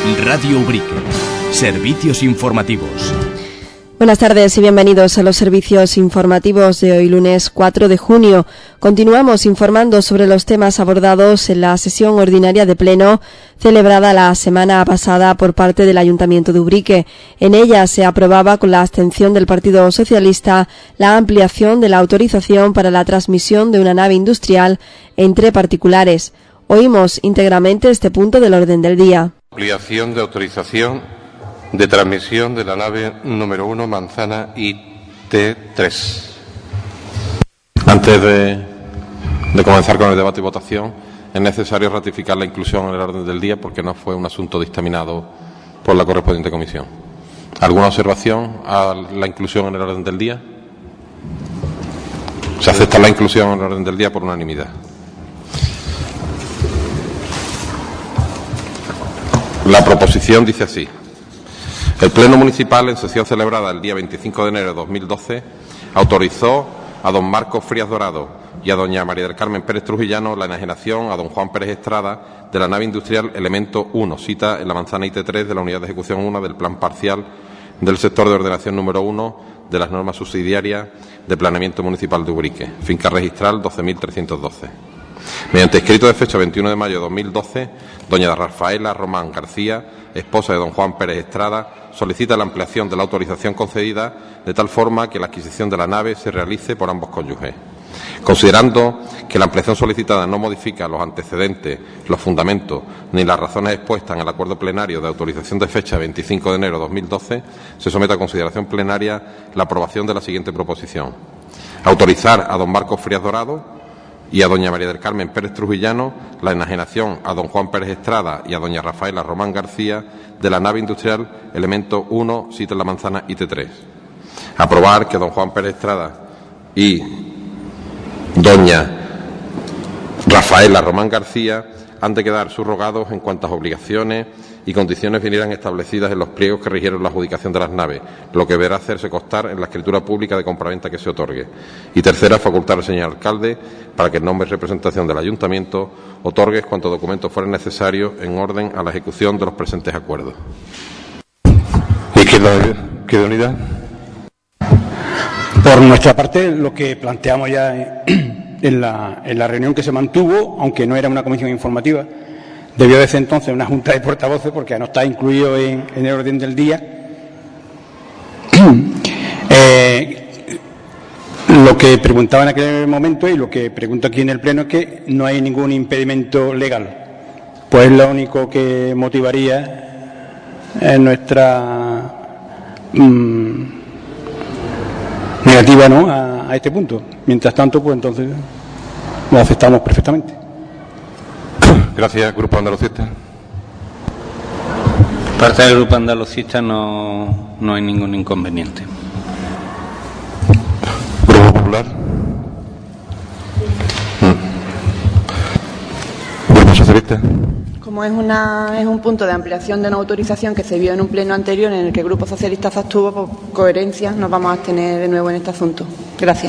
Radio Ubrique. Servicios informativos. Buenas tardes y bienvenidos a los servicios informativos de hoy lunes 4 de junio. Continuamos informando sobre los temas abordados en la sesión ordinaria de Pleno celebrada la semana pasada por parte del Ayuntamiento de Ubrique. En ella se aprobaba con la abstención del Partido Socialista la ampliación de la autorización para la transmisión de una nave industrial entre particulares. Oímos íntegramente este punto del orden del día. Ampliación de autorización de transmisión de la nave número 1 Manzana IT3. Antes de comenzar con el debate y votación, es necesario ratificar la inclusión en el orden del día porque no fue un asunto dictaminado por la correspondiente comisión. ¿Alguna observación a la inclusión en el orden del día? Se acepta la inclusión en el orden del día por unanimidad. La proposición dice así. El Pleno Municipal, en sesión celebrada el día 25 de enero de 2012, autorizó a don Marcos Frías Dorado y a doña María del Carmen Pérez Trujillano la enajenación a don Juan Pérez Estrada de la nave industrial Elemento 1, cita en la Manzana IT3 de la Unidad de Ejecución 1 del Plan Parcial del Sector de Ordenación número 1 de las normas subsidiarias de Planeamiento Municipal de Ubrique, finca registral 12.312. Mediante escrito de fecha 21 de mayo de 2012, doña Rafaela Román García, esposa de don Juan Pérez Estrada, solicita la ampliación de la autorización concedida de tal forma que la adquisición de la nave se realice por ambos cónyuges. Considerando que la ampliación solicitada no modifica los antecedentes, los fundamentos ni las razones expuestas en el acuerdo plenario de autorización de fecha 25 de enero de 2012, se somete a consideración plenaria la aprobación de la siguiente proposición. Autorizar a don Marcos Frías Dorado y a doña María del Carmen Pérez Trujillano la enajenación a don Juan Pérez Estrada y a doña Rafaela Román García de la nave industrial Elemento 1, cita en la Manzana IT3. Aprobar que don Juan Pérez Estrada y doña Rafaela Román García han de quedar subrogados en cuantas obligaciones y condiciones vinieran establecidas en los pliegos que rigieron la adjudicación de las naves, lo que deberá hacerse constar en la escritura pública de compraventa que se otorgue. Y tercera, facultar al señor alcalde para que en nombre y representación del Ayuntamiento otorgue cuantos documentos fueren necesarios en orden a la ejecución de los presentes acuerdos. ¿Izquierda Unida? Por nuestra parte, lo que planteamos ya en la reunión que se mantuvo, aunque no era una comisión informativa, debió de ser entonces una junta de portavoces porque no está incluido en el orden del día. Lo que preguntaba en aquel momento y lo que pregunto aquí en el Pleno es que no hay ningún impedimento legal. Pues lo único que motivaría es nuestra negativa, ¿no?, a este punto. Mientras tanto, pues entonces lo aceptamos perfectamente. Gracias. Grupo Andalucista. Parte del Grupo Andalucista no hay ningún inconveniente. Grupo Popular. Grupo Socialista. Como es un punto de ampliación de una autorización que se vio en un pleno anterior en el que el Grupo Socialista se abstuvo, por coherencia nos vamos a abstener de nuevo en este asunto. Gracias.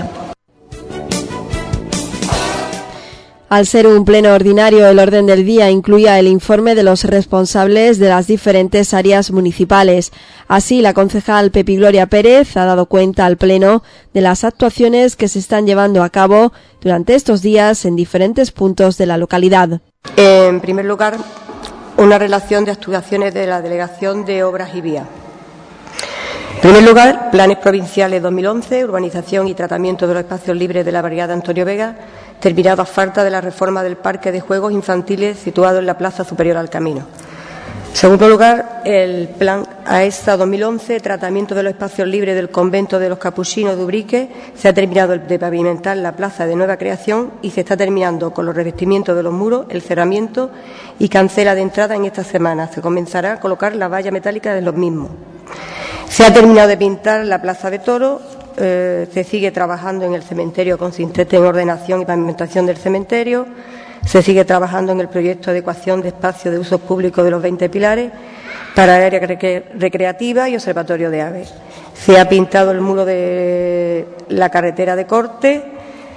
Al ser un pleno ordinario, el orden del día incluía el informe de los responsables de las diferentes áreas municipales. Así, la concejal Pepi Gloria Pérez ha dado cuenta al pleno de las actuaciones que se están llevando a cabo durante estos días en diferentes puntos de la localidad. En primer lugar, una relación de actuaciones de la Delegación de Obras y Vías. En primer lugar, planes provinciales 2011, urbanización y tratamiento de los espacios libres de la barriada Antonio Vega, terminado a falta de la reforma del parque de juegos infantiles situado en la Plaza Superior al Camino. En segundo lugar, el plan AESA 2011, tratamiento de los espacios libres del convento de los Capuchinos de Ubrique, se ha terminado de pavimentar la plaza de nueva creación y se está terminando con los revestimientos de los muros, el cerramiento y cancela de entrada en esta semana. Se comenzará a colocar la valla metálica de los mismos. Se ha terminado de pintar la Plaza de Toros. Se sigue trabajando en el cementerio consistente en ordenación y pavimentación del cementerio. Se sigue trabajando en el proyecto de adecuación de espacios de uso público de los 20 pilares para el área recreativa y observatorio de aves. Se ha pintado el muro de la carretera de corte.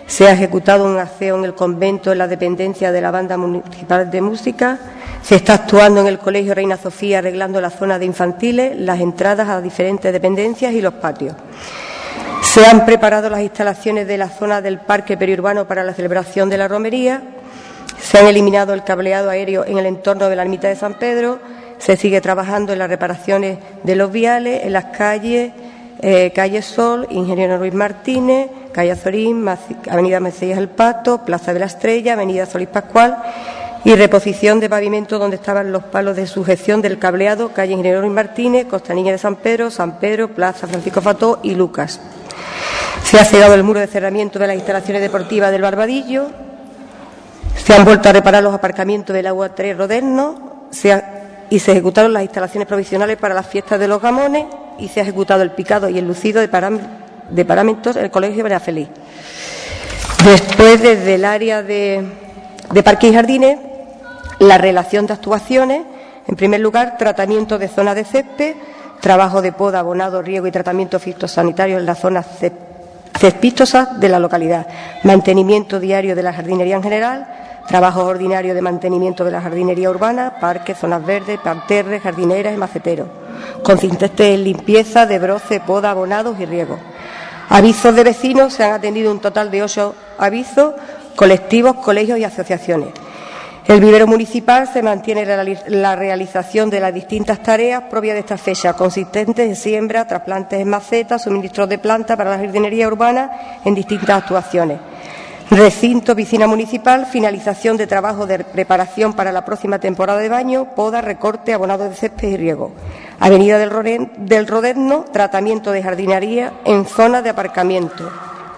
Se ha ejecutado un aseo en el convento en la dependencia de la Banda Municipal de Música. Se está actuando en el Colegio Reina Sofía arreglando la zona de infantiles, las entradas a diferentes dependencias y los patios. Se han preparado las instalaciones de la zona del parque periurbano para la celebración de la romería. Se han eliminado el cableado aéreo en el entorno de la ermita de San Pedro. Se sigue trabajando en las reparaciones de los viales, en las calles, calle Sol, Ingeniero Ruiz Martínez, calle Azorín, avenida Mesías El Pato, Plaza de la Estrella, avenida Solís Pascual, y reposición de pavimento donde estaban los palos de sujeción del cableado, calle Ingeniero Ruiz Martínez, Costanilla de San Pedro, Plaza Francisco Fató y Lucas. Se ha cerrado el muro de cerramiento de las instalaciones deportivas del Barbadillo. Se han vuelto a reparar los aparcamientos del Agua 3 Roderno y se ejecutaron las instalaciones provisionales para las fiestas de los Gamones y se ha ejecutado el picado y el lucido de paramentos en el Colegio Benafeliz. Después, desde el área de parques y jardines, la relación de actuaciones. En primer lugar, tratamiento de zonas de césped, trabajo de poda, abonado, riego y tratamiento fitosanitario en las zonas cespitosas de la localidad, mantenimiento diario de la jardinería en general, trabajo ordinario de mantenimiento de la jardinería urbana, parques, zonas verdes, parterres, jardineras y maceteros, consistente en limpieza de broce, poda, abonados y riego. Avisos de vecinos, se han atendido un total de 8 avisos, colectivos, colegios y asociaciones. El vivero municipal se mantiene la realización de las distintas tareas propias de esta fecha, consistentes en siembra, trasplantes en macetas, suministros de plantas para la jardinería urbana en distintas actuaciones. Recinto, piscina municipal, finalización de trabajo de preparación para la próxima temporada de baño, poda, recorte, abonado de césped y riego. Avenida del Roderno, tratamiento de jardinería en zonas de aparcamiento.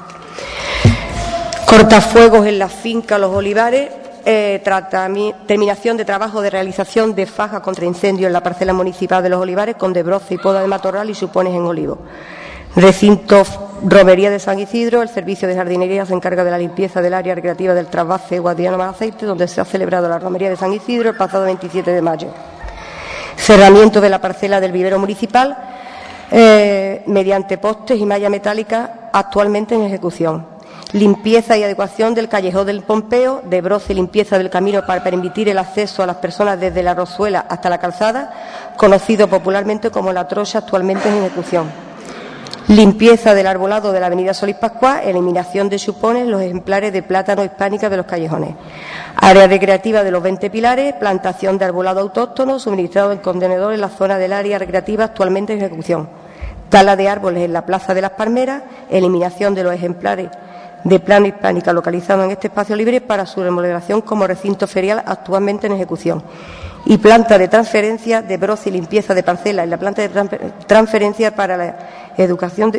Cortafuegos en la finca Los Olivares, terminación de trabajo de realización de faja contra incendio en la parcela municipal de Los Olivares con desbroce y poda de matorral y supones en olivo. Recinto Romería de San Isidro, el servicio de jardinería se encarga de la limpieza del área recreativa del trasvase Guadiana más Aceite, donde se ha celebrado la romería de San Isidro el pasado 27 de mayo. Cerramiento de la parcela del vivero municipal mediante postes y malla metálica actualmente en ejecución. Limpieza y adecuación del callejón del Pompeo, de broce y limpieza del camino para permitir el acceso a las personas desde la Rozuela hasta la calzada, conocido popularmente como La Trocha, actualmente en ejecución. Limpieza del arbolado de la avenida Solís Pascual, eliminación de chupones, los ejemplares de plátano hispánica de los callejones. Área recreativa de los 20 pilares, plantación de arbolado autóctono, suministrado en contenedor en la zona del área recreativa actualmente en ejecución. Tala de árboles en la Plaza de las Palmeras, eliminación de los ejemplares de plano hispánica localizado en este espacio libre para su remodelación como recinto ferial actualmente en ejecución. Y planta de transferencia de broce y limpieza de parcelas en la planta de transferencia para la adecuación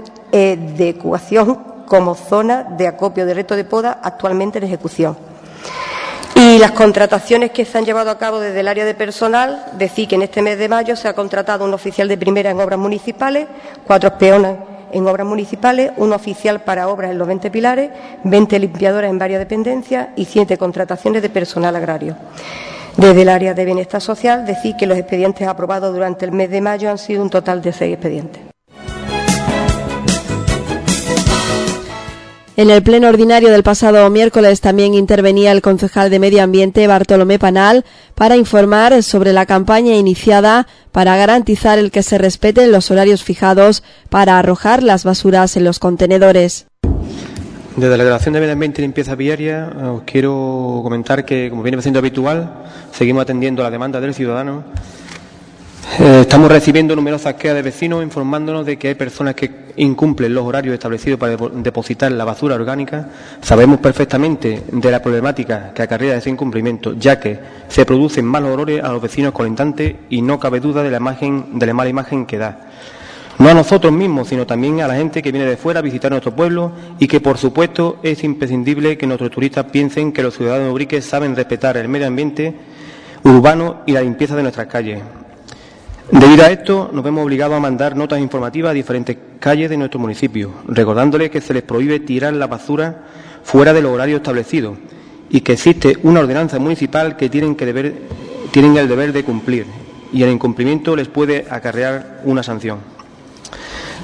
como zona de acopio de reto de poda actualmente en ejecución. Y las contrataciones que se han llevado a cabo desde el área de personal, decir que en este mes de mayo se ha contratado un oficial de primera en obras municipales, 4 peonas en obras municipales, un oficial para obras en los 20 pilares, 20 limpiadoras en varias dependencias y 7 contrataciones de personal agrario. Desde el área de bienestar social, decir que los expedientes aprobados durante el mes de mayo han sido un total de 6 expedientes. En el pleno ordinario del pasado miércoles también intervenía el concejal de Medio Ambiente, Bartolomé Panal, para informar sobre la campaña iniciada para garantizar el que se respeten los horarios fijados para arrojar las basuras en los contenedores. Desde la Delegación de Medio Ambiente y Limpieza Viaria os quiero comentar que, como viene siendo habitual, seguimos atendiendo la demanda del ciudadano. Estamos recibiendo numerosas quejas de vecinos informándonos de que hay personas que incumplen los horarios establecidos para depositar la basura orgánica. Sabemos perfectamente de la problemática que acarrea ese incumplimiento, ya que se producen malos olores a los vecinos colindantes y no cabe duda de la mala imagen que da. No a nosotros mismos, sino también a la gente que viene de fuera a visitar nuestro pueblo y que, por supuesto, es imprescindible que nuestros turistas piensen que los ciudadanos de Ubrique saben respetar el medio ambiente urbano y la limpieza de nuestras calles. Debido a esto, nos vemos obligados a mandar notas informativas a diferentes calles de nuestro municipio, recordándoles que se les prohíbe tirar la basura fuera de los horarios establecidos y que existe una ordenanza municipal que tienen el deber de cumplir y el incumplimiento les puede acarrear una sanción.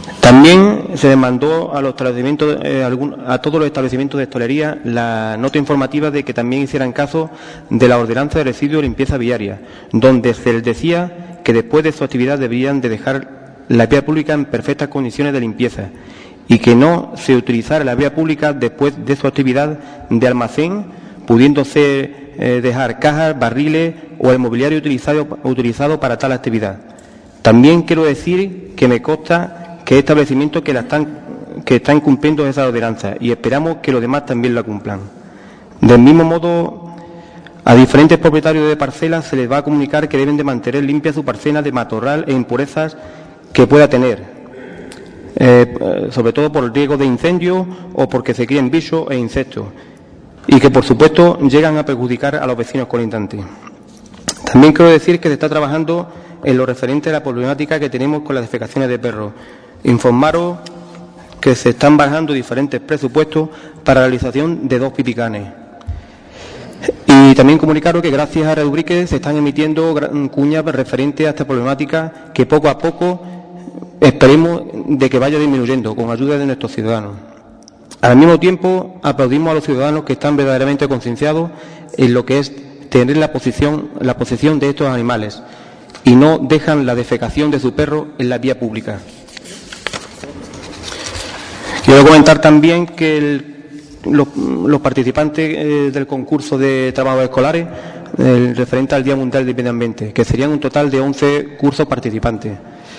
También se demandó a los establecimientos, a todos los establecimientos de hostelería la nota informativa de que también hicieran caso de la ordenanza de residuos y limpieza viaria, donde se les decía que después de su actividad debían de dejar la vía pública en perfectas condiciones de limpieza y que no se utilizara la vía pública después de su actividad de almacén, pudiéndose dejar cajas, barriles o el mobiliario utilizado para tal actividad. También quiero decir que me consta que hay establecimientos que están cumpliendo esa ordenanza y esperamos que los demás también la cumplan. Del mismo modo, a diferentes propietarios de parcelas se les va a comunicar que deben de mantener limpia su parcela de matorral e impurezas que pueda tener, sobre todo por el riesgo de incendio o porque se críen bichos e insectos, y que por supuesto llegan a perjudicar a los vecinos colindantes. También quiero decir que se está trabajando en lo referente a la problemática que tenemos con las defecaciones de perros. Informaros que se están barajando diferentes presupuestos para la realización de 2 pipicanes. Y también comunicaros que gracias a Redubrique se están emitiendo cuñas referentes a esta problemática que poco a poco esperemos de que vaya disminuyendo con ayuda de nuestros ciudadanos. Al mismo tiempo, aplaudimos a los ciudadanos que están verdaderamente concienciados en lo que es tener la posesión de estos animales y no dejan la defecación de su perro en la vía pública. Quiero comentar también que los participantes del concurso de trabajos escolares, referente al Día Mundial del Medio Ambiente, que serían un total de 11 cursos participantes,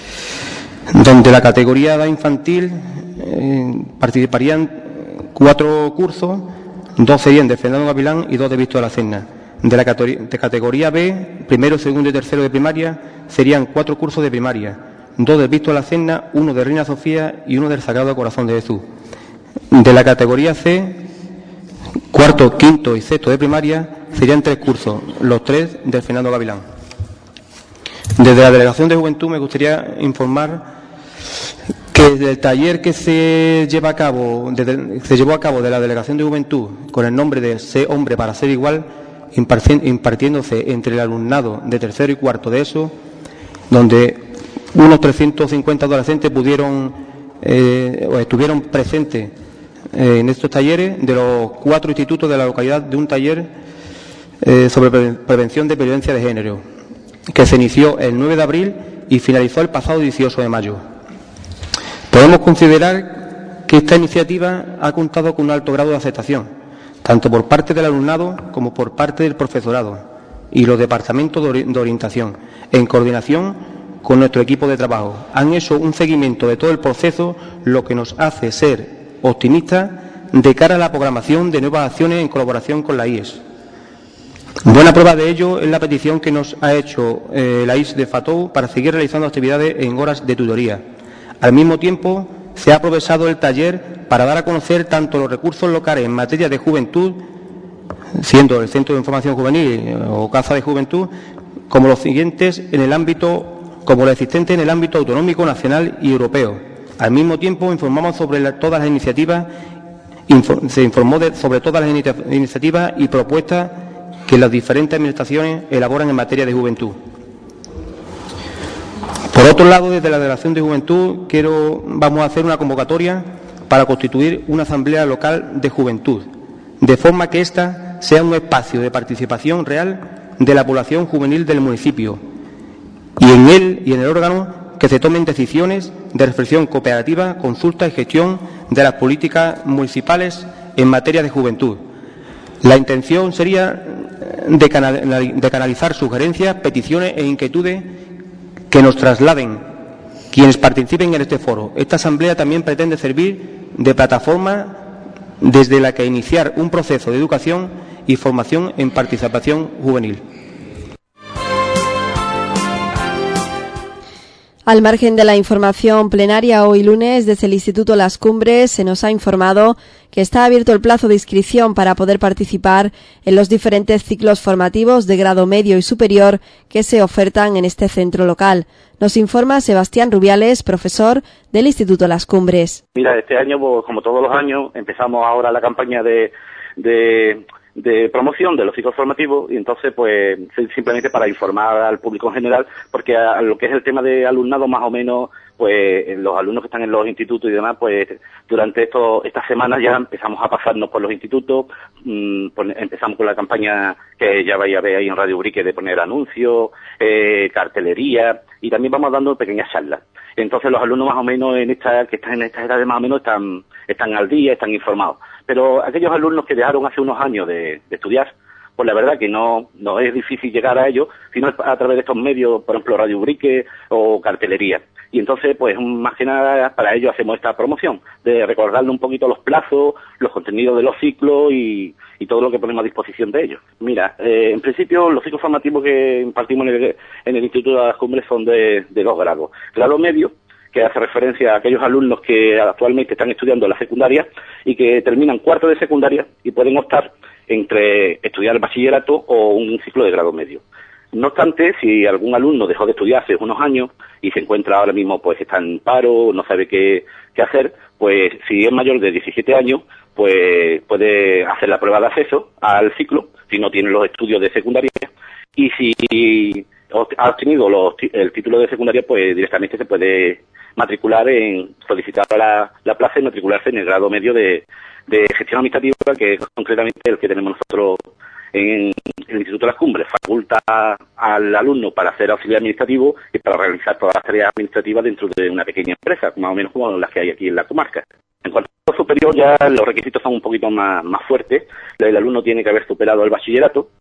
donde la categoría edad infantil participarían 4 cursos, 2 serían de Fernando Gavilán y 2 de Víctor de la Serna. De la categoría B, primero, segundo y tercero de primaria, serían 4 cursos de primaria, 2 del Víctor de la Serna, 1 de Reina Sofía y 1 del Sagrado Corazón de Jesús. De la categoría C, cuarto, quinto y sexto de primaria, serían 3 cursos, los 3 del Fernando Gavilán. Desde la Delegación de Juventud me gustaría informar que desde el taller que se llevó a cabo de la Delegación de Juventud con el nombre de Sé hombre para ser igual, impartiéndose entre el alumnado de tercero y cuarto de ESO, donde unos 350 adolescentes estuvieron presentes en estos talleres de los 4 institutos de la localidad, de un taller sobre prevención de violencia de género, que se inició el 9 de abril y finalizó el pasado 18 de mayo. Podemos considerar que esta iniciativa ha contado con un alto grado de aceptación, tanto por parte del alumnado como por parte del profesorado y los departamentos de orientación, en coordinación con nuestro equipo de trabajo. Han hecho un seguimiento de todo el proceso, lo que nos hace ser optimistas de cara a la programación de nuevas acciones en colaboración con la IES. Buena prueba de ello es la petición que nos ha hecho la IES de Fatou para seguir realizando actividades en horas de tutoría. Al mismo tiempo, se ha aprovechado el taller para dar a conocer tanto los recursos locales en materia de juventud, siendo el Centro de Información Juvenil o Casa de Juventud, como los existentes en el ámbito autonómico, nacional y europeo. Al mismo tiempo, informamos sobre todas las iniciativas, sobre todas las iniciativas y propuestas que las diferentes administraciones elaboran en materia de juventud. Por otro lado, desde la Delegación de Juventud vamos a hacer una convocatoria para constituir una asamblea local de juventud, de forma que ésta sea un espacio de participación real de la población juvenil del municipio y en él y en el órgano que se tomen decisiones de reflexión cooperativa, consulta y gestión de las políticas municipales en materia de juventud. La intención sería de canalizar sugerencias, peticiones e inquietudes que nos trasladen quienes participen en este foro. Esta asamblea también pretende servir de plataforma desde la que iniciar un proceso de educación y formación en participación juvenil. Al margen de la información plenaria, hoy lunes, desde el Instituto Las Cumbres se nos ha informado que está abierto el plazo de inscripción para poder participar en los diferentes ciclos formativos de grado medio y superior que se ofertan en este centro local. Nos informa Sebastián Rubiales, profesor del Instituto Las Cumbres. Mira, este año, pues, como todos los años, empezamos ahora la campaña de promoción de los ciclos formativos y entonces simplemente para informar al público en general, porque a lo que es el tema de alumnado más o menos pues los alumnos que están en los institutos y demás, pues durante estas semanas ya empezamos a pasarnos por los institutos, empezamos con la campaña que ya vais a ver ahí en Radio Ubrique de poner anuncios, cartelería, y también vamos dando pequeñas charlas. Entonces los alumnos más o menos que están en estas edades más o menos están al día, están informados. Pero aquellos alumnos que dejaron hace unos años de estudiar, pues la verdad que no es difícil llegar a ellos, sino a través de estos medios, por ejemplo Radio Ubrique o cartelería. Y entonces, pues más que nada para ellos hacemos esta promoción, de recordarle un poquito los plazos, los contenidos de los ciclos y todo lo que ponemos a disposición de ellos. Mira, en principio los ciclos formativos que impartimos en el Instituto de las Cumbres son de 2 grados. Grado medio, que hace referencia a aquellos alumnos que actualmente están estudiando la secundaria y que terminan cuarto de secundaria y pueden optar entre estudiar el bachillerato o un ciclo de grado medio. No obstante, si algún alumno dejó de estudiar hace unos años y se encuentra ahora mismo, pues está en paro, no sabe qué hacer, pues si es mayor de 17 años, pues puede hacer la prueba de acceso al ciclo, si no tiene los estudios de secundaria, y si ha obtenido el título de secundaria, pues directamente se puede matricular solicitar la plaza y matricularse en el grado medio de gestión administrativa, que es concretamente el que tenemos nosotros en el Instituto de las Cumbres. Faculta al alumno para ser auxiliar administrativo y para realizar todas las tareas administrativas dentro de una pequeña empresa, más o menos como las que hay aquí en la comarca. En cuanto a superior, ya los requisitos son un poquito más fuertes. El alumno tiene que haber superado el bachillerato.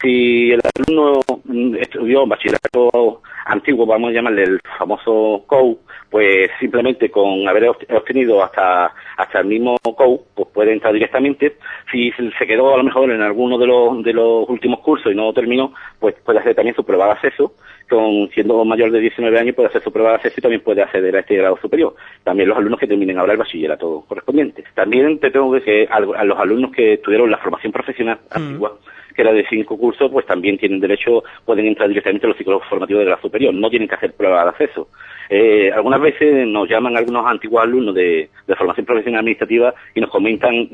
Si el alumno estudió bachillerato antiguo, vamos a llamarle el famoso COU, pues simplemente con haber obtenido hasta el mismo COU, pues puede entrar directamente. Si se quedó a lo mejor en alguno de los últimos cursos y no terminó, pues puede hacer también su prueba de acceso. Siendo mayor de 19 años puede hacer su prueba de acceso y también puede acceder a este grado superior. También los alumnos que terminen ahora el bachillerato correspondiente. También te tengo que decir a los alumnos que estudiaron la formación profesional antigua, que era de 5 cursos, pues también tienen derecho, pueden entrar directamente a los ciclos formativos de grado superior, no tienen que hacer prueba de acceso. Algunas veces nos llaman algunos antiguos alumnos de formación profesional administrativa y nos comentan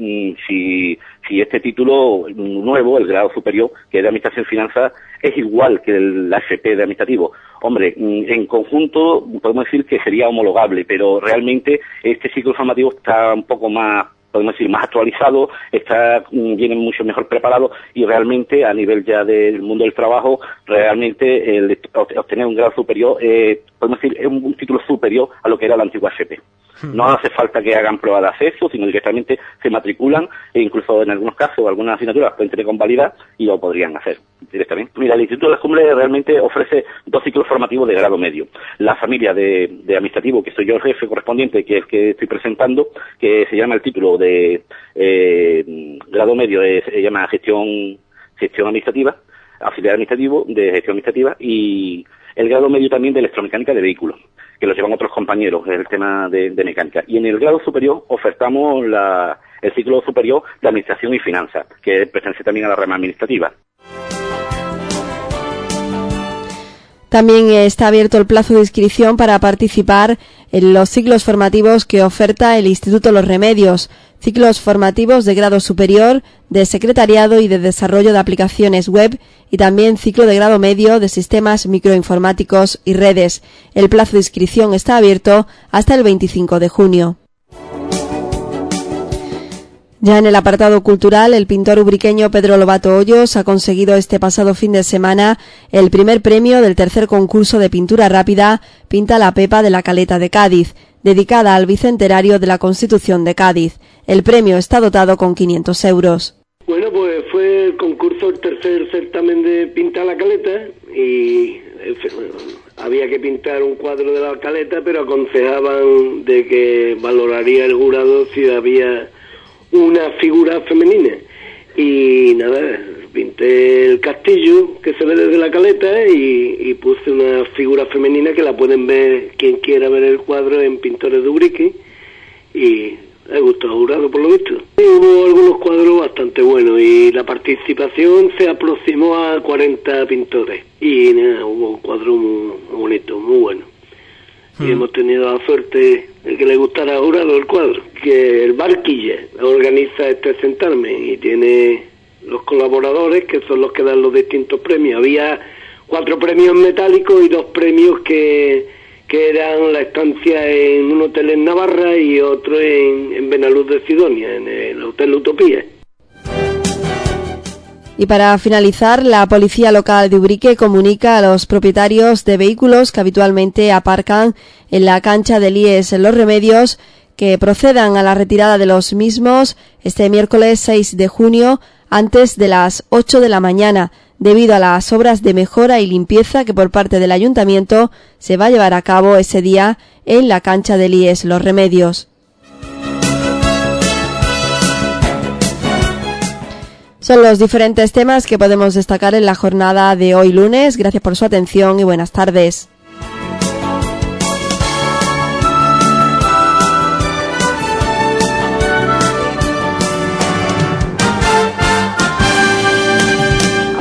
si este título nuevo, el grado superior, que es de Administración y Finanzas, es igual que la FP de administrativo. Hombre, en conjunto podemos decir que sería homologable, pero realmente este ciclo formativo está un poco más, podemos decir, más actualizado, viene mucho mejor preparado y realmente a nivel ya del mundo del trabajo, realmente el obtener un grado superior, podemos decir, es un título superior a lo que era la antigua FP. No hace falta que hagan prueba de acceso, sino directamente se matriculan e incluso en algunos casos, algunas asignaturas pueden tener convalidad y lo podrían hacer directamente. Mira, el Instituto de las Cumbres realmente ofrece 2 ciclos formativos de grado medio. La familia de administrativo, que soy yo el jefe correspondiente, que es el que estoy presentando, que se llama el título de grado medio, se llama gestión administrativa, auxiliar administrativo de gestión administrativa, y el grado medio también de electromecánica de vehículos, que lo llevan otros compañeros, es el tema de mecánica. Y en el grado superior ofertamos el ciclo superior de Administración y Finanzas, que pertenece también a la rama administrativa. También está abierto el plazo de inscripción para participar en los ciclos formativos que oferta el Instituto Los Remedios, ciclos formativos de grado superior, de secretariado y de desarrollo de aplicaciones web, y también ciclo de grado medio de sistemas microinformáticos y redes. El plazo de inscripción está abierto hasta el 25 de junio. Ya en el apartado cultural, el pintor ubriqueño Pedro Lobato Hoyos ha conseguido este pasado fin de semana el primer premio del tercer concurso de pintura rápida Pinta la Pepa de la Caleta de Cádiz, dedicada al bicentenario de la Constitución de Cádiz. El premio está dotado con 500 euros. Bueno, pues fue el concurso, el tercer certamen de Pinta la Caleta, y había que pintar un cuadro de la caleta, pero aconsejaban de que valoraría el jurado si había una figura femenina. Y nada, pinté el castillo que se ve desde la caleta y puse una figura femenina que la pueden ver quien quiera ver el cuadro en Pintores de Ubrique, y le gustó al jurado por lo visto. Y hubo algunos cuadros bastante buenos y la participación se aproximó a 40 pintores y nada, hubo cuadros muy bonitos, muy buenos. Y hemos tenido la suerte de que le gustara al jurado el cuadro, que el Barquilla organiza este certamen y tiene los colaboradores que son los que dan los distintos premios. Había 4 premios metálicos y 2 premios que que eran la estancia en un hotel en Navarra y otro en Benaluz de Sidonia, en el Hotel Utopía. Y para finalizar, la policía local de Ubrique comunica a los propietarios de vehículos que habitualmente aparcan en la cancha del IES Los Remedios que procedan a la retirada de los mismos este miércoles 6 de junio antes de las 8 de la mañana, debido a las obras de mejora y limpieza que por parte del ayuntamiento se va a llevar a cabo ese día en la cancha del IES Los Remedios. Son los diferentes temas que podemos destacar en la jornada de hoy lunes. Gracias por su atención y buenas tardes.